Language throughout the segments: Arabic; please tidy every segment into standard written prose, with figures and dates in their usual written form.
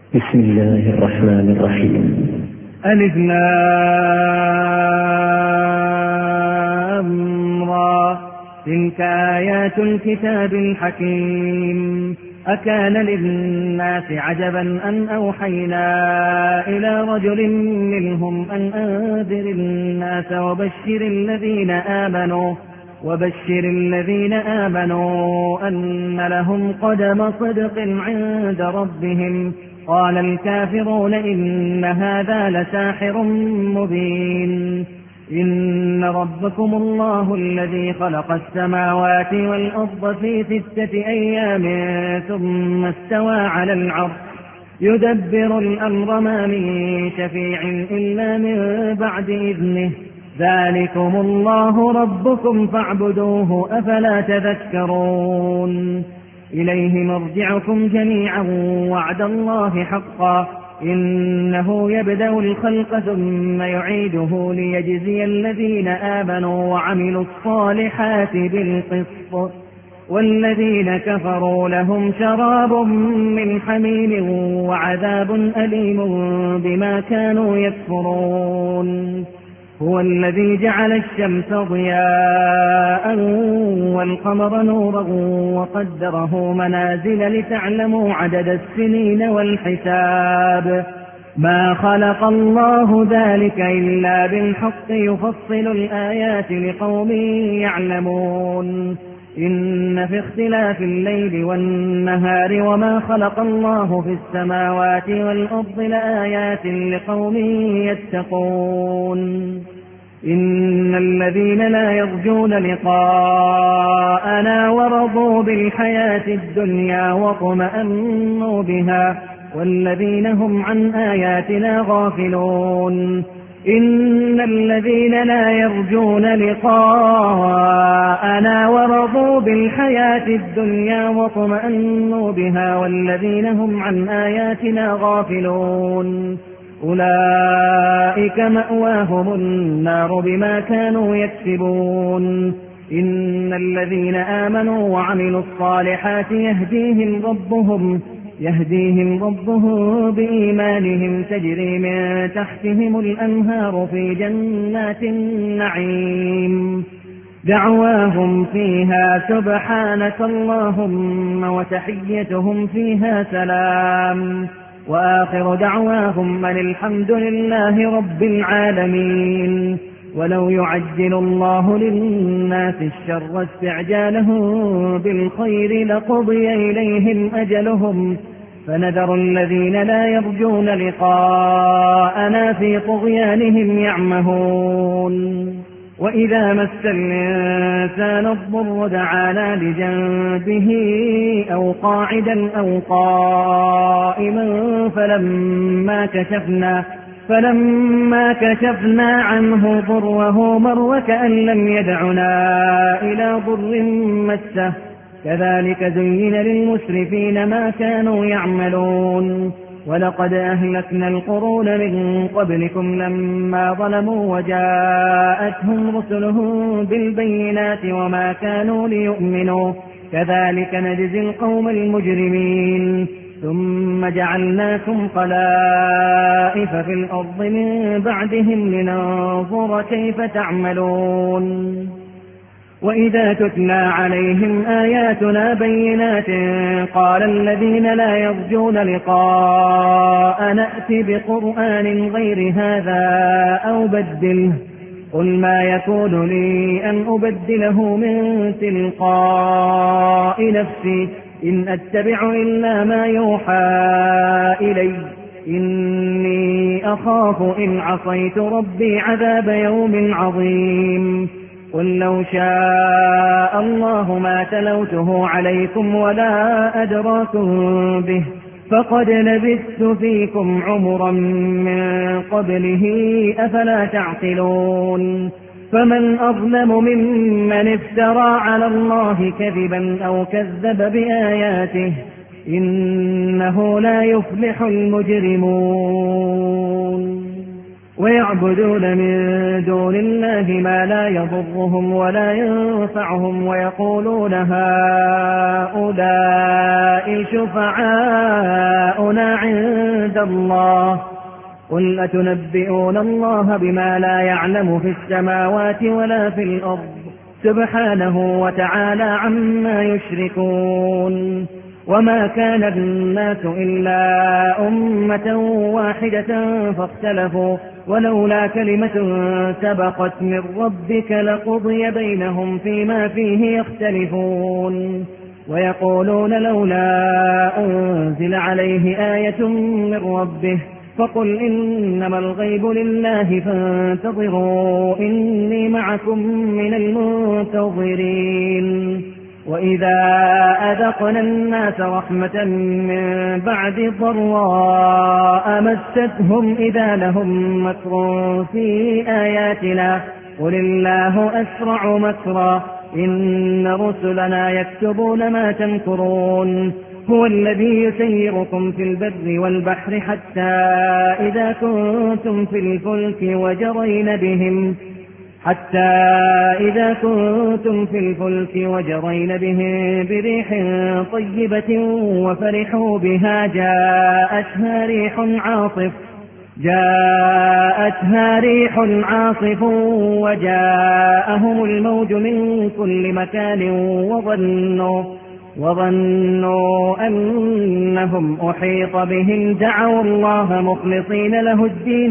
بسم الله الرحمن الرحيم. ألف لام را، تلك آيات الكتاب الحكيم. أكان للناس عجبا أن أوحينا إلى رجل منهم أن أنذر الناس وبشر الذين آمنوا أن لهم قدم صدق عند ربهم. قال الكافرون إن هذا لساحر مبين. إن ربكم الله الذي خلق السماوات والأرض في 6 أيام ثم استوى على العرش يدبر الأمر ما من شفيع إلا من بعد إذنه. ذلكم الله ربكم فاعبدوه أفلا تذكرون. إليه مرجعكم جميعا وعد الله حقا إنه يبدأ الخلق ثم يعيده ليجزي الذين آمنوا وعملوا الصالحات بالقسط والذين كفروا لهم شراب من حميم وعذاب أليم بما كانوا يكفرون. هو الذي جعل الشمس ضياء والقمر نورا وقدره منازل لتعلموا عدد السنين والحساب. ما خلق الله ذلك إلا بالحق يفصل الآيات لقوم يعلمون. إن في اختلاف الليل والنهار وما خلق الله في السماوات والأرض لآيات لقوم يتقون. إن الذين لا يرجون لقاءنا ورضوا بالحياة الدنيا واطمأنوا بها والذين هم عن آياتنا غافلون. إن الذين لا يرجون لقاءنا ورضوا بالحياة الدنيا واطمأنوا بها والذين هم عن آياتنا غافلون أولئك مأواهم النار بما كانوا يكسبون. إن الذين آمنوا وعملوا الصالحات يهديهم ربهم بإيمانهم تجري من تحتهم الأنهار في جنات النعيم. دعواهم فيها سبحانك اللهم وتحيتهم فيها سلام وآخر دعواهم أن الحمد لله رب العالمين. ولو يعجل الله للناس الشر استعجالهم بالخير لقضي إليهم أجلهم فنذر الذين لا يرجون لقاءنا في طغيانهم يعمهون. وإذا مس الإنسان الضر دعانا لجنبه أو قاعدا أو قائما فلما كشفنا عنه ضره مر كأن لم يدعنا إلى ضر مسه. كذلك زين للمسرفين ما كانوا يعملون. ولقد أهلكنا القرون من قبلكم لما ظلموا وجاءتهم رسلهم بالبينات وما كانوا ليؤمنوا كذلك نجزي القوم المجرمين. ثم جعلناكم خلائف في الأرض من بعدهم لننظر كيف تعملون. وإذا تتلى عليهم آياتنا بينات قال الذين لا يرجون لقاء نأتي بقرآن غير هذا أو بدله. قل ما يكون لي أن أبدله من تلقاء نفسي إن أتبع إلا ما يوحى إلي إني أخاف إن عصيت ربي عذاب يوم عظيم. قل لو شاء الله ما تلوته عليكم ولا أدراكم به فقد لبثت فيكم عمرا من قبله أفلا تعقلون. فمن أظلم ممن افترى على الله كذبا أو كذب بآياته إنه لا يفلح المجرمون. ويعبدون من دون الله ما لا يضرهم ولا ينفعهم ويقولون هؤلاء شفعاؤنا عند عند الله قل أتنبئون الله بما لا يعلم في السماوات ولا في الأرض سبحانه وتعالى عما يشركون وما كان الناس إلا أمة واحدة فاختلفوا ولولا كلمة سبقت من ربك لقضي بينهم فيما فيه يختلفون ويقولون لولا أنزل عليه آية من ربه فقل إنما الغيب لله فانتظروا إني معكم من المنتظرين وإذا أذقنا الناس رحمة من بعد ضراء مستهم إذا لهم مكر في آياتنا قل الله أسرع مكرا إن رسلنا يكتبون ما تمكرون هو الذي يسيركم في البر والبحر حتى إذا كنتم في الفلك وجرين بهم بريح طيبة وفرحوا بها جاءتها ريح عاصف وجاءهم الموج من كل مكان وظنوا أنهم أحيط بهم دعوا الله مخلصين له الدين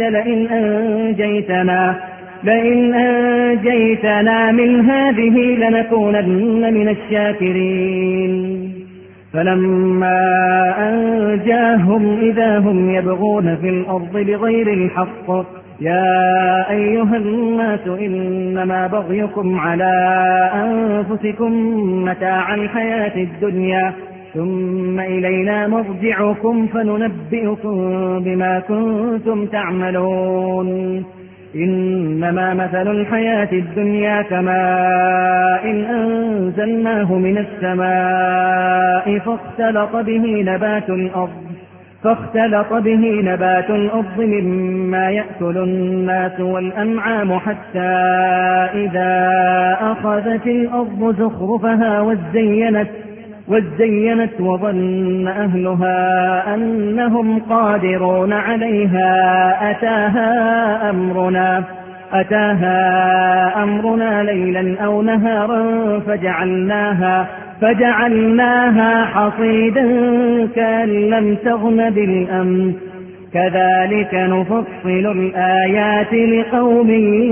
لئن أنجيتنا من هذه لنكونن من الشاكرين فلما أنجاهم إذا هم يبغون في الأرض بغير الحق يا أيها الناس إنما بغيكم على أنفسكم متاع الحياة الدنيا ثم إلينا مرجعكم فننبئكم بما كنتم تعملون إنما مثل الحياة الدنيا كماء إن أنزلناه من السماء فاختلط به نبات الأرض مما يأكل الناس والأنعام حتى إذا أخذت الأرض زخرفها وزينت وظن أهلها أنهم قادرون عليها أتاها أمرنا ليلا أو نهارا فجعلناها حصيدا كأن لم تغن بالأمس كذلك نفصل الآيات لقوم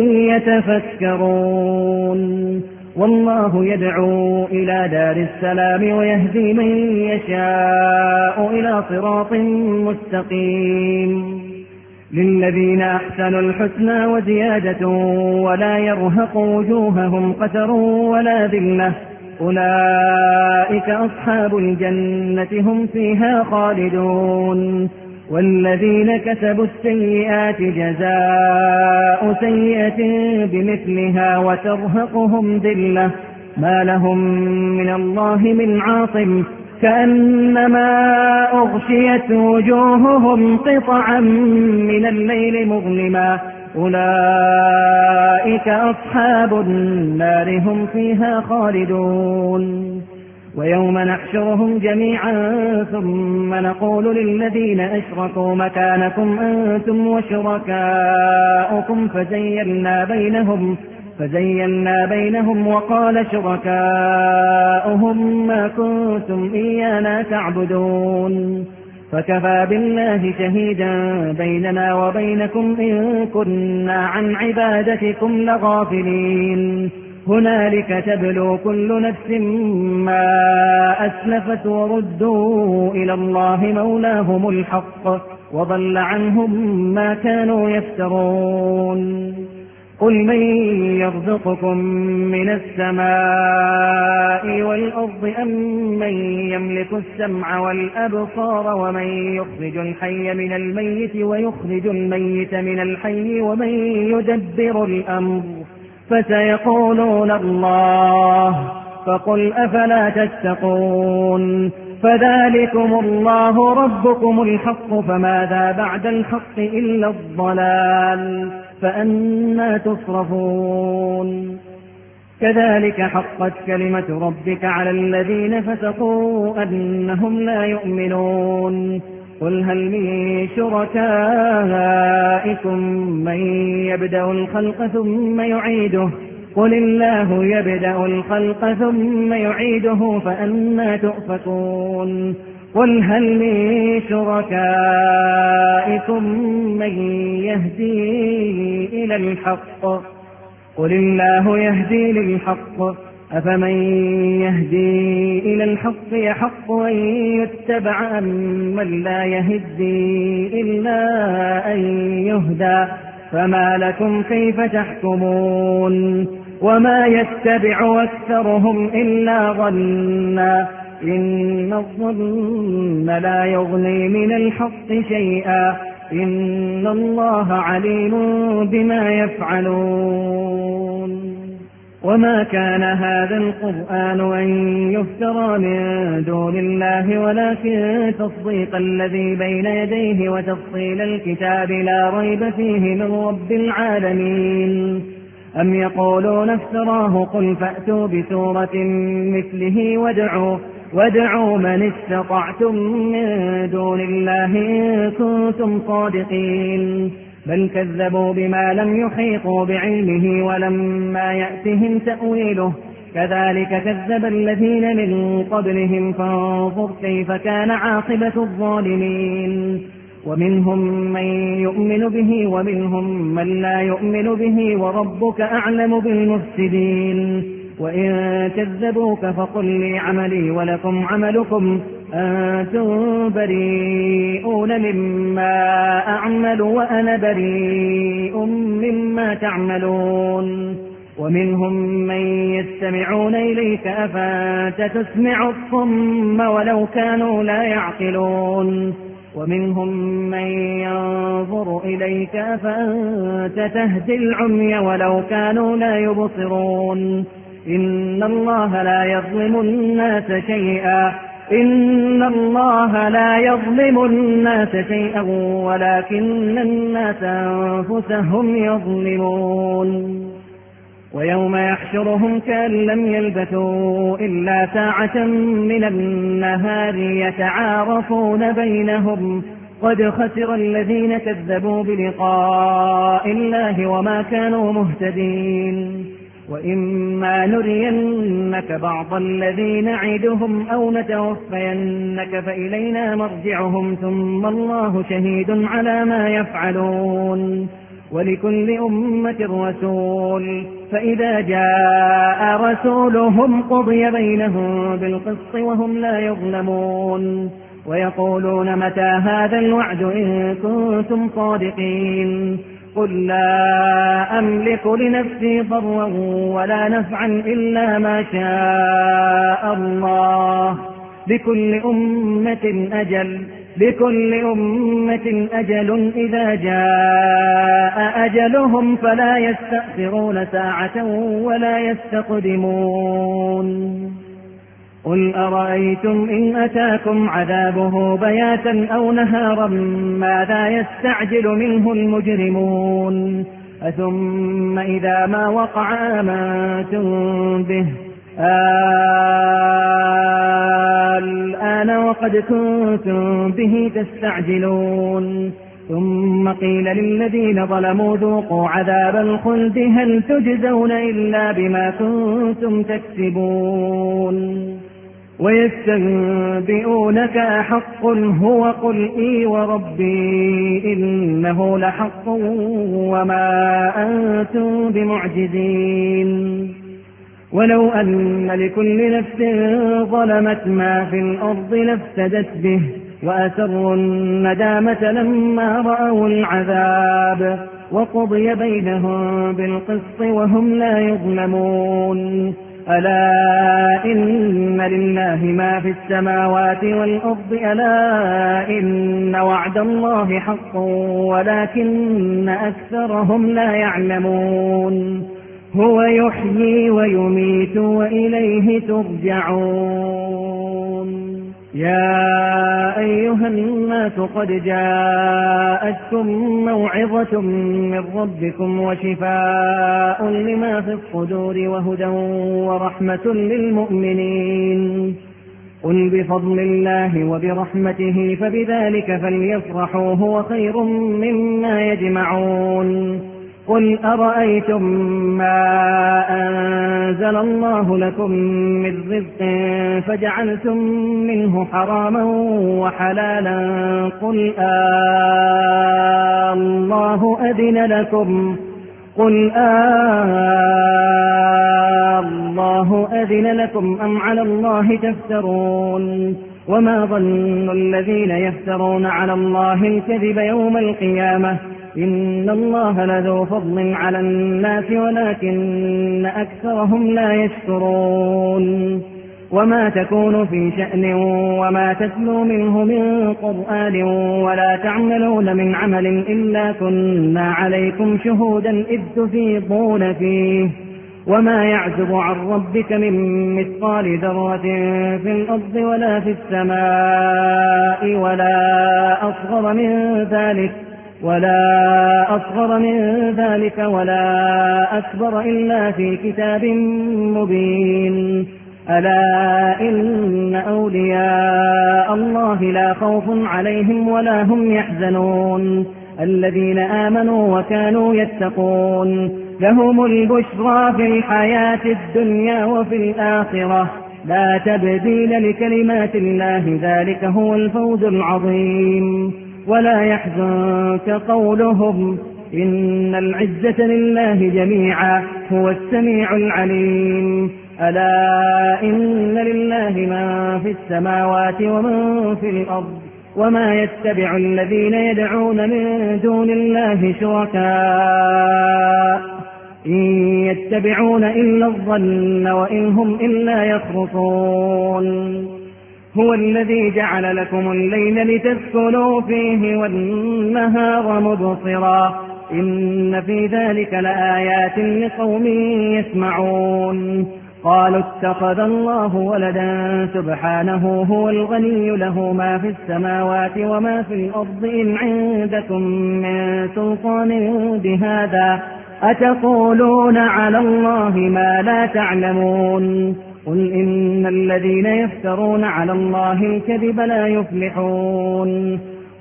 يتفكرون والله يدعو إلى دار السلام ويهدي من يشاء إلى صراط مستقيم للذين أحسنوا الحسنى وزيادة ولا يرهق وجوههم قتر ولا ذلة أولئك أصحاب الجنة هم فيها خالدون والذين كسبوا السيئات جزاء سيئة بمثلها وترهقهم ذلة ما لهم من الله من عاصم كأنما أغشيت وجوههم قطعا من الليل مظلما أولئك أصحاب النار هم فيها خالدون ويوم نحشرهم جميعا ثم نقول للذين أشركوا مكانكم أنتم وشركاؤكم فزيلنا بينهم وقال شركاؤهم ما كنتم إيانا تعبدون فكفى بالله شهيدا بيننا وبينكم إن كنا عن عبادتكم لغافلين هنالك تبلو كل نفس ما أسلفت وردوا إلى الله مولاهم الحق وضل عنهم ما كانوا يفترون قل من يرزقكم من السماء والأرض أم من يملك السمع والأبصار ومن يخرج الحي من الميت ويخرج الميت من الحي ومن يدبر الأمر فسيقولون الله فقل أفلا تتقون فذلكم الله ربكم الحق فماذا بعد الحق إلا الضلال فأنى تصرفون كذلك حقت كلمة ربك على الذين فسقوا أنهم لا يؤمنون قل هل من شركائكم من يبدأ الخلق ثم يعيده قل الله يبدأ الخلق ثم يعيده فأنى تؤفكون قل هل من شركائكم من يهدي إلى الحق قل الله يهدي للحق أفمن يهدي إلى الحق يحق أن يتبع أمن لا يهدي إلا أن يهدى فما لكم كيف تحكمون وما يتبع أكثرهم إلا ظنا إن الظن لا يغني من الحق شيئا إن الله عليم بما يفعلون وما كان هذا القرآن أن يفترى من دون الله ولكن تصديق الذي بين يديه وتفصيل الكتاب لا ريب فيه من رب العالمين أم يقولون افتراه قل فأتوا بسورة مثله وادعوا من استطعتم من دون الله إن كنتم صادقين بل كذبوا بما لم يحيطوا بعلمه ولما يأتهم تأويله كذلك كذب الذين من قبلهم فانظر كيف كان عاقبة الظالمين ومنهم من يؤمن به ومنهم من لا يؤمن به وربك أعلم بالمفسدين وإن كذبوك فقل لي عملي ولكم عملكم أنتم بريئون مما أعمل وأنا بريء مما تعملون ومنهم من يستمعون إليك أفأنت تسمع الصم ولو كانوا لا يعقلون ومنهم من ينظر إليك أفأنت تهدي العمي ولو كانوا لا يبصرون إن الله لا يظلم الناس شيئا ولكن الناس أنفسهم يظلمون ويوم يحشرهم كأن لم يلبثوا إلا ساعة من النهار يتعارفون بينهم قد خسر الذين كذبوا بلقاء الله وما كانوا مهتدين وإما نرينك بعض الذي نعدهم أو نتوفينك فإلينا مرجعهم ثم الله شهيد على ما يفعلون ولكل أمة رسول فإذا جاء رسولهم قضي بينهم بالقسط وهم لا يظلمون ويقولون متى هذا الوعد إن كنتم صادقين قل لا أملك لنفسي ضرا ولا نفعا إلا ما شاء الله لكل أمة أجل إذا جاء أجلهم فلا يستأخرون ساعة ولا يستقدمون قل أرأيتم إن أتاكم عذابه بياتا أو نهارا ماذا يستعجل منه المجرمون أثم إذا ما وقع آمنتم به الآن وقد كنتم به تستعجلون ثم قيل للذين ظلموا ذوقوا عذاب الخلد هل تجزون إلا بما كنتم تكسبون ويستنبئونك أحق هو قل إي وربي إنه لحق وما أنتم بمعجزين ولو أن لكل نفس ظلمت ما في الأرض لافتدت به وأسروا الندامة لما رأوا العذاب وقضي بينهم بالقسط وهم لا يظلمون ألا إن لله ما في السماوات والأرض ألا إن وعد الله حق ولكن أكثرهم لا يعلمون هو يحيي ويميت وإليه ترجعون يا أيها الناس قد جاءتكم موعظة من ربكم وشفاء لما في الصدور وهدى ورحمة للمؤمنين قل بفضل الله وبرحمته فبذلك فليفرحوا هو خير مما يجمعون. قل أرأيتم ما أنزل الله لكم من رزق فجعلتم منه حراما وحلالا قل الله أذن لكم الله أذن لكم أم على الله تفترون. وما ظن الذين يفترون على الله الكذب يوم القيامة إن الله لذو فضل على الناس ولكن أكثرهم لا يشكرون. وما تكون في شأن وما تتلو منه من قرآن ولا تعملون من عمل إلا كنا عليكم شهودا إذ تفيضون فيه وما يعزب عن ربك من مثقال ذرة في الأرض ولا في السماء ولا أصغر من ذلك ولا أكبر إلا في كتاب مبين. ألا إن أولياء الله لا خوف عليهم ولا هم يحزنون الذين آمنوا وكانوا يتقون لهم البشرى في الحياة الدنيا وفي الآخرة لا تبديل لكلمات الله ذلك هو الفوز العظيم. ولا يحزنك قولهم إن العزة لله جميعا هو السميع العليم. ألا إن لله من في السماوات ومن في الأرض وما يتبع الذين يدعون من دون الله شركاء إن يتبعون إلا الظن وإن هم إلا يخرصون. هو الذي جعل لكم الليل لتسكنوا فيه والنهار مبصرا إن في ذلك لآيات لقوم يسمعون. قالوا اتخذ الله ولدا سبحانه هو الغني له ما في السماوات وما في الأرض إن عندكم من سلطان بهذا أتقولون على الله ما لا تعلمون. قل إن الذين يفترون على الله الكذب لا يفلحون.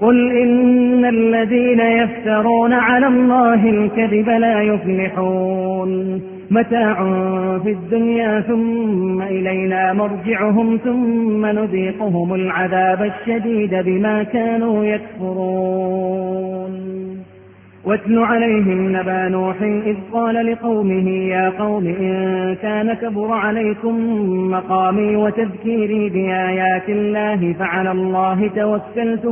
متاع في الدنيا ثم إلينا مرجعهم ثم نذيقهم العذاب الشديد بما كانوا يكفرون. واتل عليهم نبأ نوح إذ قال لقومه يا قوم إن كان كبر عليكم مقامي وتذكيري بآيات الله فعلى الله توكلت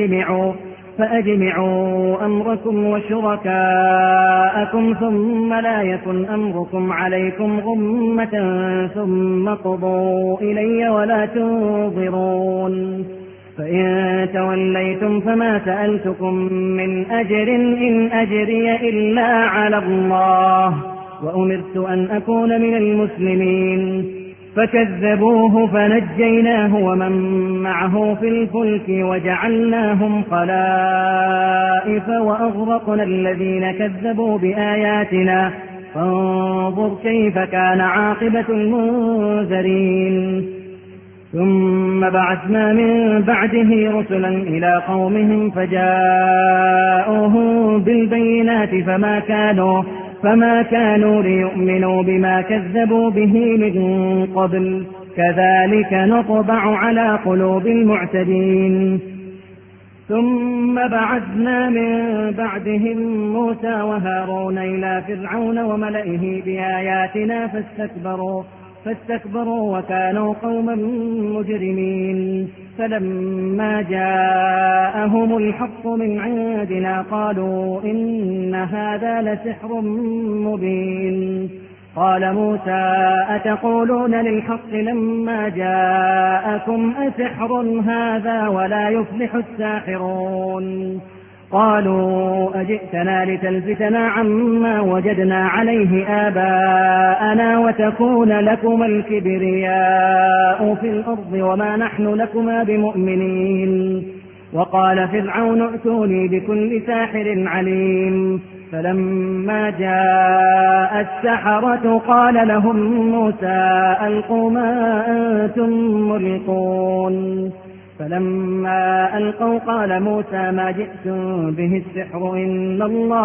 فأجمعوا أمركم وشركاءكم ثم لا يكن أمركم عليكم غمة ثم قضوا إلي ولا تنظرون. فإن توليتم فما سألتكم من أجر إن أجري إلا على الله وأمرت أن أكون من المسلمين. فكذبوه فنجيناه ومن معه في الفلك وجعلناهم خلائف وأغرقنا الذين كذبوا بآياتنا فانظر كيف كان عاقبة المنذرين. ثم بعثنا من بعده رسلا إلى قومهم فجاءوهم بالبينات فما كانوا ليؤمنوا بما كذبوا به من قبل كذلك نطبع على قلوب المعتدين. ثم بعثنا من بعدهم موسى وهارون إلى فرعون وملئه بآياتنا فاستكبروا وكانوا قوما مجرمين. فلما جاءهم الحق من عندنا قالوا إن هذا لسحر مبين. قال موسى أتقولون للحق لما جاءكم أسحر هذا ولا يفلح الساحرون. قالوا أجئتنا لتلفتنا عما وجدنا عليه آباءنا وتكون لكما الكبرياء في الأرض وما نحن لكما بمؤمنين. وقال فرعون ائتوني بكل ساحر عليم. فلما جاء السحرة قال لهم موسى ألقوا ما أنتم ملقون. فلما ألقوا قال موسى ما جئتم به السحر إن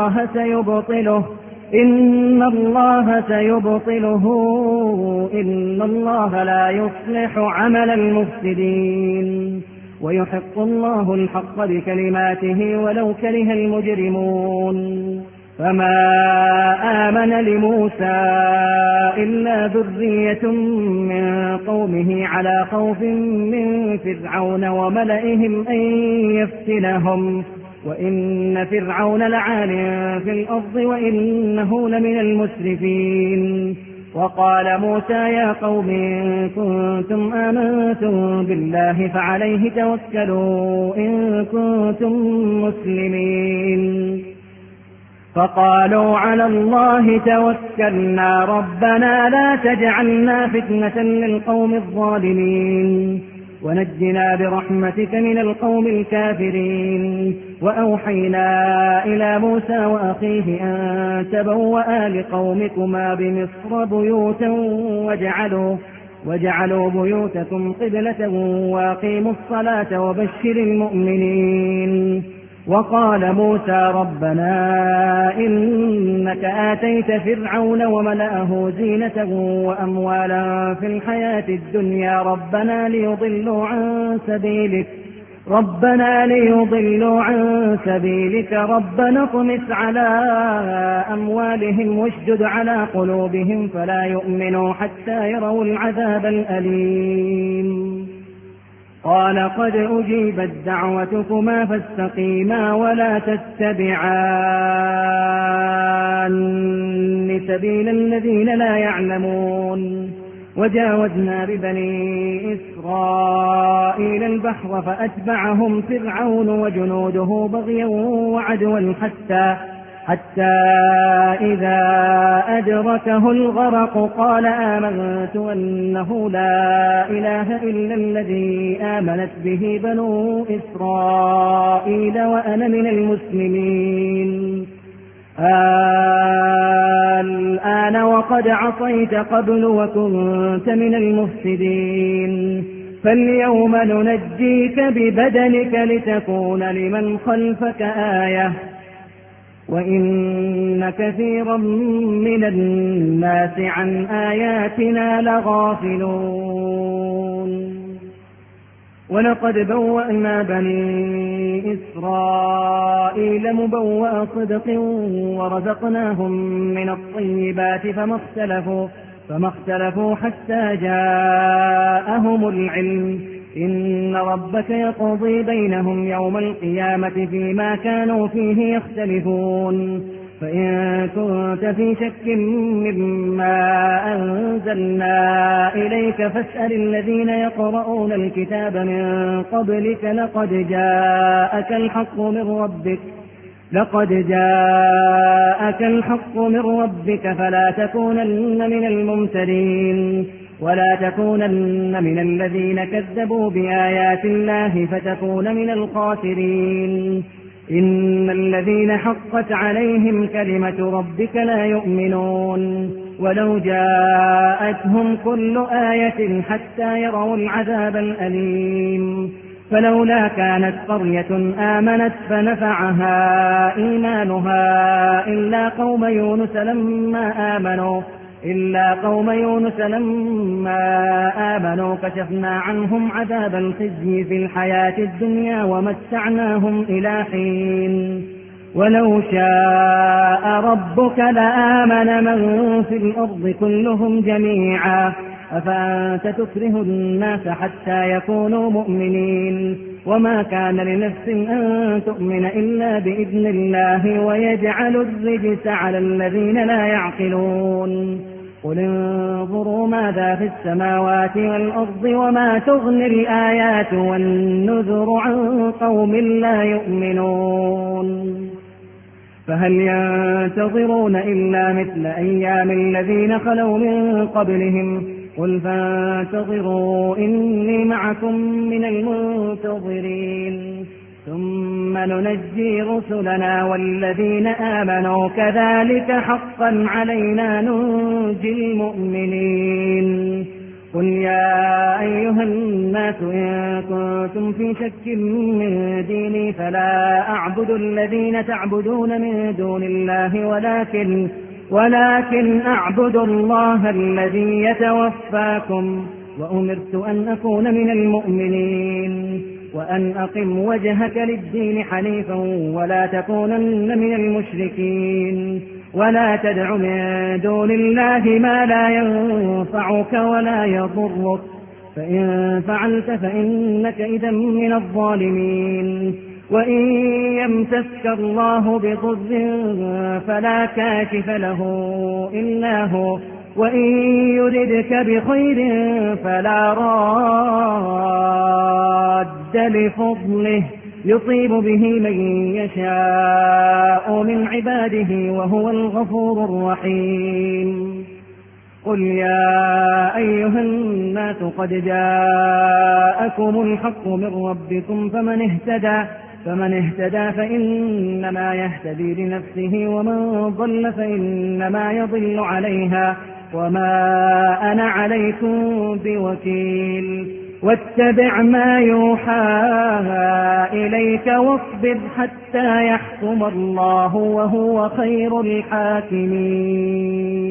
الله سيبطله إن الله لا يصلح عمل المفسدين ويحق الله الحق بكلماته ولو كره المجرمون. فما آمن لموسى إلا ذرية من قومه على خوف من فرعون وملئهم أن يفتنهم وإن فرعون لعال في الأرض وإنه لمن المسرفين. وقال موسى يا قوم إن كنتم آمنتم بالله فعليه توكلوا إن كنتم مسلمين. فقالوا على الله توكلنا ربنا لا تجعلنا فتنة للقوم الظالمين ونجنا برحمتك من القوم الكافرين. وأوحينا إلى موسى وأخيه أن تبوأ لقومكما بمصر بيوتا واجعلوا بيوتكم قبلة وأقيموا الصلاة وبشر المؤمنين. وقال موسى ربنا إنك آتيت فرعون وملأه زينة وأموالا في الحياة الدنيا ربنا ليضلوا عن سبيلك ربنا اطمس على أموالهم واشدد على قلوبهم فلا يؤمنوا حتى يروا العذاب الأليم. قال قد أجيبت دعوتكما فاستقيما ولا تتبعان سبيل الذين لا يعلمون. وجاوزنا ببني إسرائيل البحر فأتبعهم فرعون وجنوده بغيا وعدوا حتى إذا أدركه الغرق قال آمنت أنه لا إله إلا الذي آمنت به بنو إسرائيل وأنا من المسلمين. الآن وقد عصيت قبل وكنت من المفسدين فاليوم ننجيك ببدنك لتكون لمن خلفك آية وإن كثيرا من الناس عن آياتنا لغافلون. ولقد بوأنا بني إسرائيل مبوأ صدق ورزقناهم من الطيبات فما اختلفوا حتى جاءهم العلم إن ربك يقضي بينهم يوم القيامة فيما كانوا فيه يختلفون. فإن كنت في شك مما أنزلنا إليك فاسأل الذين يقرؤون الكتاب من قبلك لقد جاءك الحق من ربك فلا تكونن من الممترين ولا تكونن من الذين كذبوا بآيات الله فتكون من الخاسرين. إن الذين حقت عليهم كلمة ربك لا يؤمنون ولو جاءتهم كل آية حتى يروا العذاب الأليم. فلولا كانت قرية آمنت فنفعها إيمانها إلا قوم يونس لما آمنوا كشفنا عنهم عذاب الخزي في الحياة الدنيا ومتعناهم إلى حين. ولو شاء ربك لآمن من في الأرض كلهم جميعا أفأنت تكره الناس حتى يكونوا مؤمنين وما كان لنفس أن تؤمن إلا بإذن الله ويجعل الرجس على الذين لا يعقلون. قل انظروا ماذا في السماوات والأرض وما تغني الآيات والنذر عن قوم لا يؤمنون. فهل ينتظرون إلا مثل أيام الذين خلوا من قبلهم قل فانتظروا إني معكم من المنتظرين. ثم ننجي رسلنا والذين آمنوا كذلك حقا علينا ننجي المؤمنين. قل يا أيها الناس إن كنتم في شك من ديني فلا أعبد الذين تعبدون من دون الله ولكن أعبد الله الذي يتوفاكم وأمرت أن أكون من المؤمنين وأن أقم وجهك للدين حنيفا ولا تكونن من المشركين ولا تدع من دون الله ما لا ينفعك ولا يضرك فإن فعلت فإنك إذا من الظالمين. وإن يمسسك الله بضر فلا كاشف له إلا هو وإن يردك بخير فلا راد لفضله يصيب به من يشاء من عباده وهو الغفور الرحيم. قل يا أيها الناس قد جاءكم الحق من ربكم فمن اهتدى فإنما يهتدي لنفسه ومن ضل فإنما يضل عليها وما أنا عليكم بوكيل. واتبع ما يوحى إليك واصبر حتى يحكم الله وهو خير الحاكمين.